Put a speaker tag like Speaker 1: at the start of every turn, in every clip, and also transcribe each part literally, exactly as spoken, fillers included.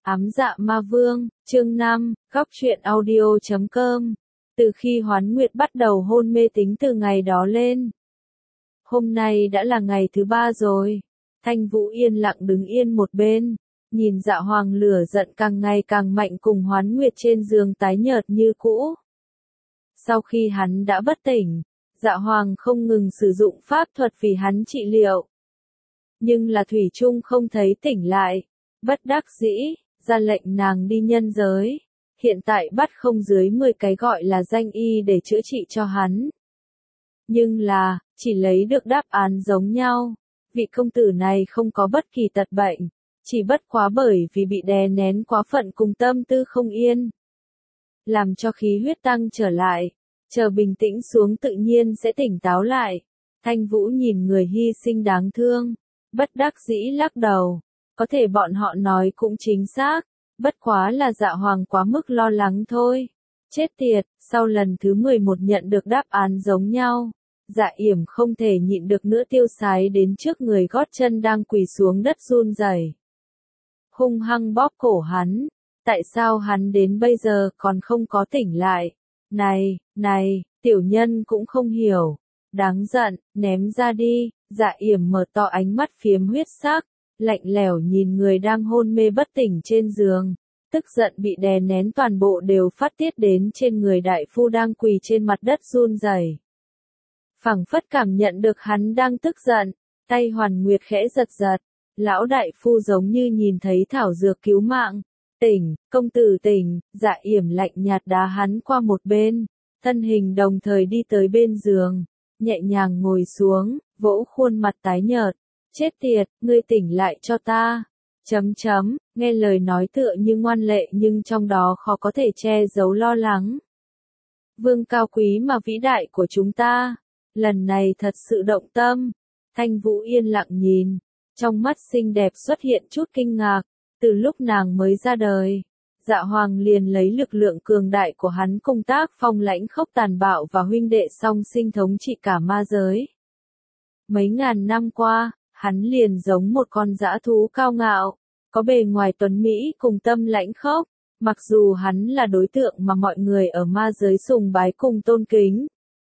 Speaker 1: Ám dạ ma vương, chương năm, góc truyện audio chấm com. Từ khi Hoán Nguyệt bắt đầu hôn mê tính từ ngày đó lên. Hôm nay đã là ngày thứ ba rồi. Thanh Vũ yên lặng đứng yên một bên, nhìn Dạ Hoàng lửa giận càng ngày càng mạnh cùng Hoán Nguyệt trên giường tái nhợt như cũ. Sau khi hắn đã bất tỉnh, Dạ Hoàng không ngừng sử dụng pháp thuật vì hắn trị liệu. Nhưng là thủy chung không thấy tỉnh lại, bất đắc dĩ, ra lệnh nàng đi nhân giới. Hiện tại bắt không dưới mười cái gọi là danh y để chữa trị cho hắn. Nhưng là, chỉ lấy được đáp án giống nhau. Vị công tử này không có bất kỳ tật bệnh, chỉ bất quá bởi vì bị đè nén quá phận cùng tâm tư không yên. Làm cho khí huyết tăng trở lại, chờ bình tĩnh xuống tự nhiên sẽ tỉnh táo lại. Thanh Vũ nhìn người hy sinh đáng thương, bất đắc dĩ lắc đầu. Có thể bọn họ nói cũng chính xác, bất quá là Dạ Hoàng quá mức lo lắng thôi. Chết tiệt, sau lần thứ mười một nhận được đáp án giống nhau, Dạ Yểm không thể nhịn được nữa tiêu sái đến trước người gót chân đang quỳ xuống đất run rẩy. Hung hăng bóp cổ hắn, tại sao hắn đến bây giờ còn không có tỉnh lại? Này, này, tiểu nhân cũng không hiểu. Đáng giận, ném ra đi. Dạ Yểm mở to ánh mắt phiếm huyết sắc, lạnh lẽo nhìn người đang hôn mê bất tỉnh trên giường, tức giận bị đè nén toàn bộ đều phát tiết đến trên người đại phu đang quỳ trên mặt đất run rẩy. Phảng phất cảm nhận được hắn đang tức giận, tay Hoàn Nguyệt khẽ giật giật, lão đại phu giống như nhìn thấy thảo dược cứu mạng. Tỉnh, công tử tỉnh. Dạ Yểm lạnh nhạt đá hắn qua một bên, thân hình đồng thời đi tới bên giường, nhẹ nhàng ngồi xuống, vỗ khuôn mặt tái nhợt. Chết tiệt, ngươi tỉnh lại cho ta. Chấm chấm, nghe lời nói tựa như ngoan lệ nhưng trong đó khó có thể che giấu lo lắng. Vương cao quý mà vĩ đại của chúng ta, lần này thật sự động tâm. Thanh Vũ yên lặng nhìn, trong mắt xinh đẹp xuất hiện chút kinh ngạc. Từ lúc nàng mới ra đời, Dạ Hoàng liền lấy lực lượng cường đại của hắn công tác phong lãnh khốc tàn bạo và huynh đệ song sinh thống trị cả ma giới. Mấy ngàn năm qua, hắn liền giống một con dã thú cao ngạo, có bề ngoài tuấn mỹ cùng tâm lãnh khốc, mặc dù hắn là đối tượng mà mọi người ở ma giới sùng bái cùng tôn kính.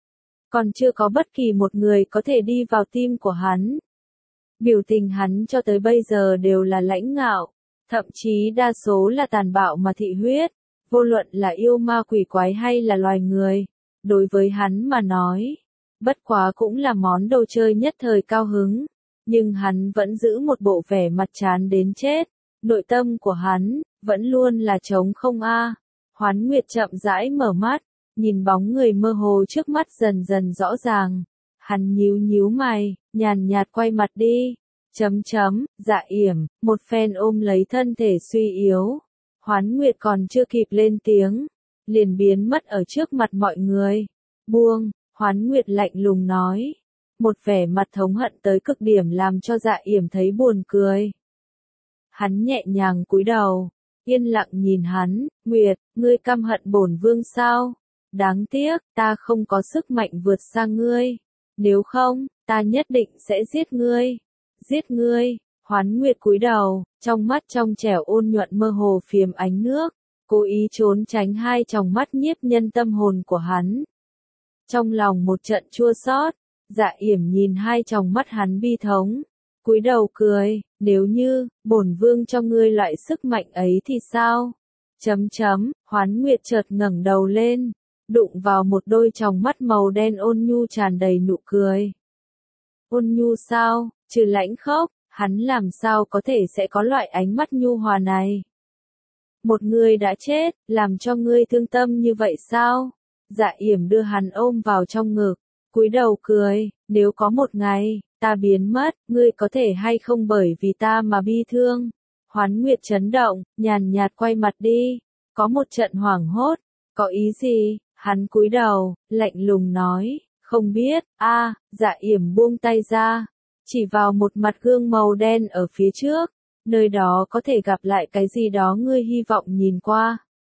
Speaker 1: Còn chưa có bất kỳ một người có thể đi vào tim của hắn. Biểu tình hắn cho tới bây giờ đều là lãnh ngạo, thậm chí đa số là tàn bạo mà thị huyết, vô luận là yêu ma quỷ quái hay là loài người. Đối với hắn mà nói, bất quá cũng là món đồ chơi nhất thời cao hứng, nhưng hắn vẫn giữ một bộ vẻ mặt chán đến chết, nội tâm của hắn vẫn luôn là trống không a. Hoán Nguyệt chậm rãi mở mắt, nhìn bóng người mơ hồ trước mắt dần dần rõ ràng, hắn nhíu nhíu mày, nhàn nhạt quay mặt đi. Chấm chấm, Dạ Yểm, một phen ôm lấy thân thể suy yếu. Hoán Nguyệt còn chưa kịp lên tiếng, liền biến mất ở trước mặt mọi người. Buông, Hoán Nguyệt lạnh lùng nói. Một vẻ mặt thống hận tới cực điểm làm cho Dạ Yểm thấy buồn cười. Hắn nhẹ nhàng cúi đầu, yên lặng nhìn hắn. Nguyệt, ngươi căm hận bổn vương sao? Đáng tiếc, ta không có sức mạnh vượt xa ngươi. Nếu không, ta nhất định sẽ giết ngươi. Giết ngươi. Hoán Nguyệt cúi đầu, trong mắt trong trẻo ôn nhuận mơ hồ phiếm ánh nước, cố ý trốn tránh hai tròng mắt nhiếp nhân tâm hồn của hắn. Trong lòng một trận chua xót, Dạ Yểm nhìn hai tròng mắt hắn bi thống, cúi đầu cười. Nếu như bổn vương cho ngươi loại sức mạnh ấy thì sao? Chấm chấm. Hoán Nguyệt chợt ngẩng đầu lên, đụng vào một đôi tròng mắt màu đen ôn nhu tràn đầy nụ cười. Ôn nhu sao? Trừ lãnh khốc, hắn làm sao có thể sẽ có loại ánh mắt nhu hòa này? Một người đã chết, làm cho ngươi thương tâm như vậy sao? Dạ Yểm đưa hắn ôm vào trong ngực, cúi đầu cười. Nếu có một ngày, ta biến mất, ngươi có thể hay không bởi vì ta mà bi thương? Hoán Nguyệt chấn động, nhàn nhạt quay mặt đi. Có một trận hoảng hốt. Có ý gì? Hắn cúi đầu, lạnh lùng nói. Không biết. A. Dạ Yểm buông tay ra, chỉ vào một mặt gương màu đen ở phía trước, nơi đó có thể gặp lại cái gì đó ngươi hy vọng nhìn qua.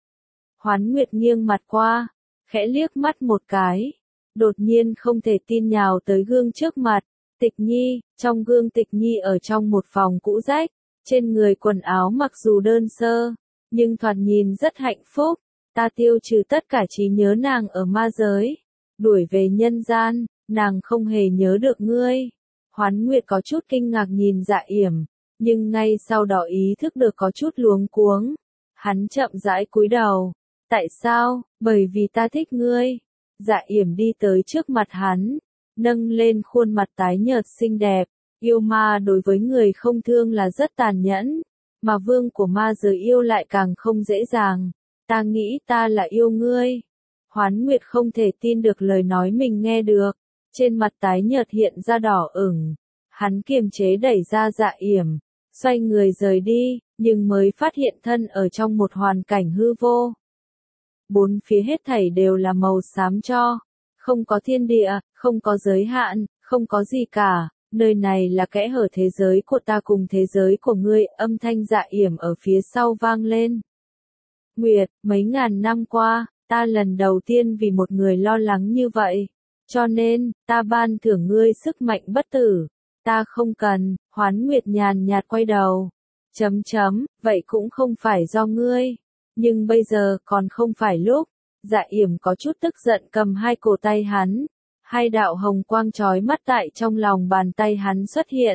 Speaker 1: Hoán Nguyệt nghiêng mặt qua, khẽ liếc mắt một cái, đột nhiên không thể tin nhào tới gương trước mặt. Tịch Nhi, trong gương Tịch Nhi ở trong một phòng cũ rách, Trên người quần áo mặc dù đơn sơ, nhưng thoạt nhìn rất hạnh phúc. Ta tiêu trừ tất cả trí nhớ nàng ở ma giới, đuổi về nhân gian, nàng không hề nhớ được ngươi. Hoán Nguyệt có chút kinh ngạc nhìn Dạ Yểm, nhưng ngay sau đó ý thức được có chút luống cuống. Hắn chậm rãi cúi đầu. Tại sao? Bởi vì ta thích ngươi. Dạ Yểm đi tới trước mặt hắn, nâng lên khuôn mặt tái nhợt xinh đẹp. Yêu ma đối với người không thương là rất tàn nhẫn, mà vương của ma giới yêu lại càng không dễ dàng. Ta nghĩ ta là yêu ngươi. Hoán Nguyệt không thể tin được lời nói mình nghe được, trên mặt tái nhợt hiện ra đỏ ửng. Hắn kiềm chế đẩy ra Dạ Yểm, xoay người rời đi, nhưng mới phát hiện thân ở trong một hoàn cảnh hư vô. Bốn phía hết thảy đều là màu xám cho, không có thiên địa, không có giới hạn, không có gì cả. Nơi này là kẽ hở thế giới của ta cùng thế giới của ngươi, âm thanh Dạ Yểm ở phía sau vang lên. Nguyệt, mấy ngàn năm qua, ta lần đầu tiên vì một người lo lắng như vậy. Cho nên, ta ban thưởng ngươi sức mạnh bất tử. Ta không cần. Hoán Nguyệt nhàn nhạt quay đầu. Chấm chấm, vậy cũng không phải do ngươi. Nhưng bây giờ còn không phải lúc. Dạ Yểm có chút tức giận cầm hai cổ tay hắn. Hai đạo hồng quang chói mắt tại trong lòng bàn tay hắn xuất hiện.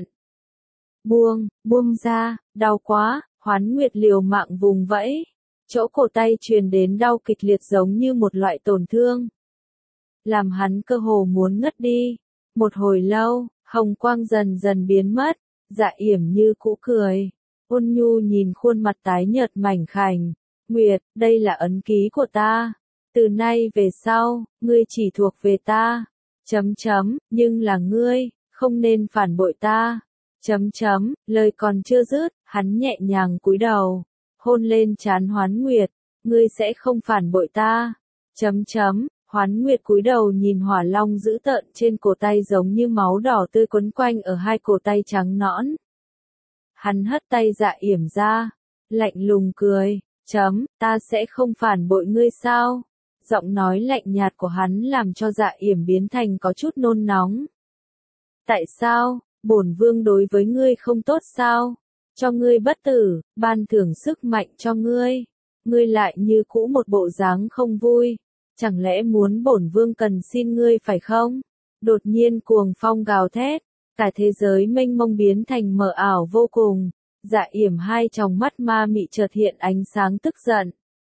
Speaker 1: Buông, buông ra, đau quá. Hoán Nguyệt liều mạng vùng vẫy. Chỗ cổ tay truyền đến đau kịch liệt giống như một loại tổn thương, làm hắn cơ hồ muốn ngất đi. Một hồi lâu, hồng quang dần dần biến mất. Dạ Yểm như cũ cười, ôn nhu nhìn khuôn mặt tái nhợt mảnh khảnh. Nguyệt, đây là ấn ký của ta. Từ nay về sau, ngươi chỉ thuộc về ta. Chấm chấm, nhưng là ngươi, không nên phản bội ta. Chấm chấm, lời còn chưa dứt, hắn nhẹ nhàng cúi đầu, hôn lên trán Hoán Nguyệt. Ngươi sẽ không phản bội ta. Chấm chấm, Hoán Nguyệt cúi đầu nhìn hỏa long dữ tợn trên cổ tay giống như máu đỏ tươi quấn quanh ở hai cổ tay trắng nõn. Hắn hất tay Dạ Yểm ra, lạnh lùng cười, chấm, ta sẽ không phản bội ngươi sao? Giọng nói lạnh nhạt của hắn làm cho Dạ Yểm biến thành có chút nôn nóng. Tại sao, bổn vương đối với ngươi không tốt sao? Cho ngươi bất tử, ban thưởng sức mạnh cho ngươi. Ngươi lại như cũ một bộ dáng không vui. Chẳng lẽ muốn bổn vương cần xin ngươi phải không? Đột nhiên cuồng phong gào thét, cả thế giới mênh mông biến thành mờ ảo vô cùng. Dạ Yểm hai tròng mắt ma mị chợt hiện ánh sáng tức giận.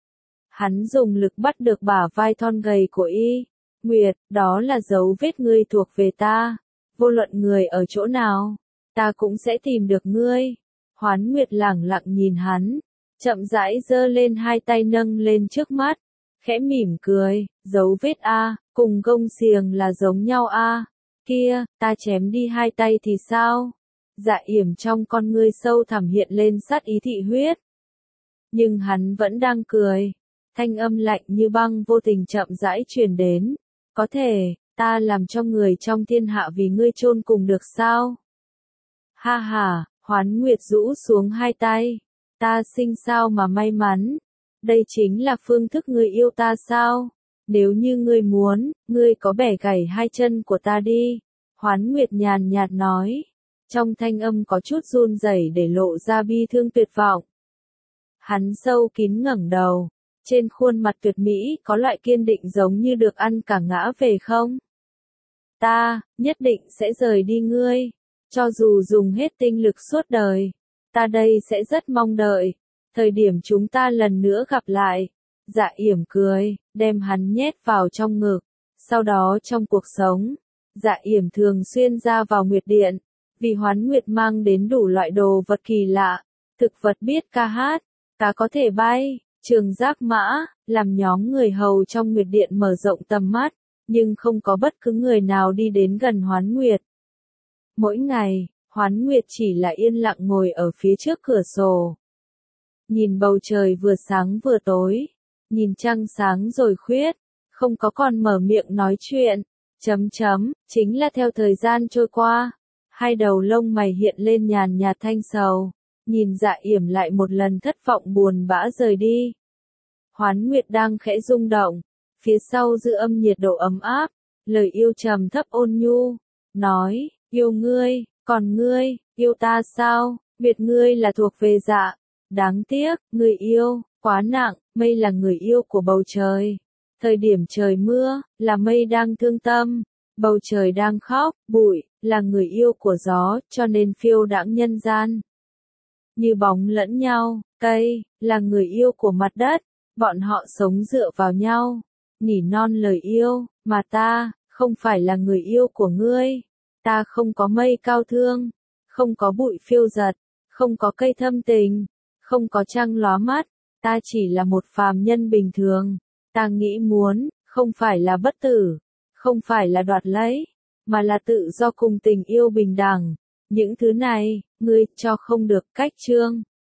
Speaker 1: Hắn dùng lực bắt được bả vai thon gầy của y. Nguyệt, đó là dấu vết ngươi thuộc về ta. Vô luận người ở chỗ nào, ta cũng sẽ tìm được ngươi. Hoán Nguyệt lẳng lặng nhìn hắn, chậm rãi giơ lên hai tay nâng lên trước mắt, khẽ mỉm cười, dấu vết A, cùng gông xiềng là giống nhau A. Kia, ta chém đi hai tay thì sao? Dạ Yểm trong con ngươi sâu thẳm hiện lên sát ý thị huyết. Nhưng hắn vẫn đang cười. Thanh âm lạnh như băng vô tình chậm rãi truyền đến. Có thể, ta làm cho người trong thiên hạ vì ngươi chôn cùng được sao? Ha ha, Hoán Nguyệt rũ xuống hai tay. Ta sinh sao mà may mắn. Đây chính là phương thức ngươi yêu ta sao? Nếu như ngươi muốn, ngươi có bẻ gãy hai chân của ta đi. Hoán Nguyệt nhàn nhạt nói. Trong thanh âm có chút run rẩy để lộ ra bi thương tuyệt vọng. Hắn sâu kín ngẩng đầu. Trên khuôn mặt tuyệt mỹ có loại kiên định giống như được ăn cả ngã về không? Ta, nhất định sẽ rời đi ngươi. Cho dù dùng hết tinh lực suốt đời. Ta đây sẽ rất mong đợi. Thời điểm chúng ta lần nữa gặp lại. Dạ Yểm cười, đem hắn nhét vào trong ngực. Sau đó trong cuộc sống, Dạ Yểm thường xuyên ra vào Nguyệt Điện. Vì Hoán Nguyệt mang đến đủ loại đồ vật kỳ lạ. Thực vật biết ca hát, cá có thể bay, trường giác mã, làm nhóm người hầu trong Nguyệt Điện mở rộng tầm mắt. Nhưng không có bất cứ người nào đi đến gần Hoán Nguyệt. Mỗi ngày, Hoán Nguyệt chỉ là yên lặng ngồi ở phía trước cửa sổ. Nhìn bầu trời vừa sáng vừa tối. Nhìn trăng sáng rồi khuyết. Không có còn mở miệng nói chuyện. Chấm chấm, chính là theo thời gian trôi qua. Hai đầu lông mày hiện lên nhàn nhạt thanh sầu. Nhìn Dạ Yểm lại một lần thất vọng buồn bã rời đi. Hoán Nguyệt đang khẽ rung động. Phía sau dư âm nhiệt độ ấm áp. Lời yêu trầm thấp ôn nhu. Nói, yêu ngươi, còn ngươi, yêu ta sao? Việt ngươi là thuộc về dạ. Đáng tiếc, người yêu, quá nặng, mây là người yêu của bầu trời. Thời điểm trời mưa, là mây đang thương tâm. Bầu trời đang khóc, bụi, là người yêu của gió, cho nên phiêu đãng nhân gian. Như bóng lẫn nhau, cây, là người yêu của mặt đất. Bọn họ sống dựa vào nhau. Nỉ non lời yêu, mà ta, không phải là người yêu của ngươi. Ta không có mây cao thương, không có bụi phiêu giật, không có cây thâm tình, không có trăng lóa mắt. Ta chỉ là một phàm nhân bình thường. Ta nghĩ muốn, không phải là bất tử, không phải là đoạt lấy, mà là tự do cùng tình yêu bình đẳng. Những thứ này, ngươi cho không được. Cách chương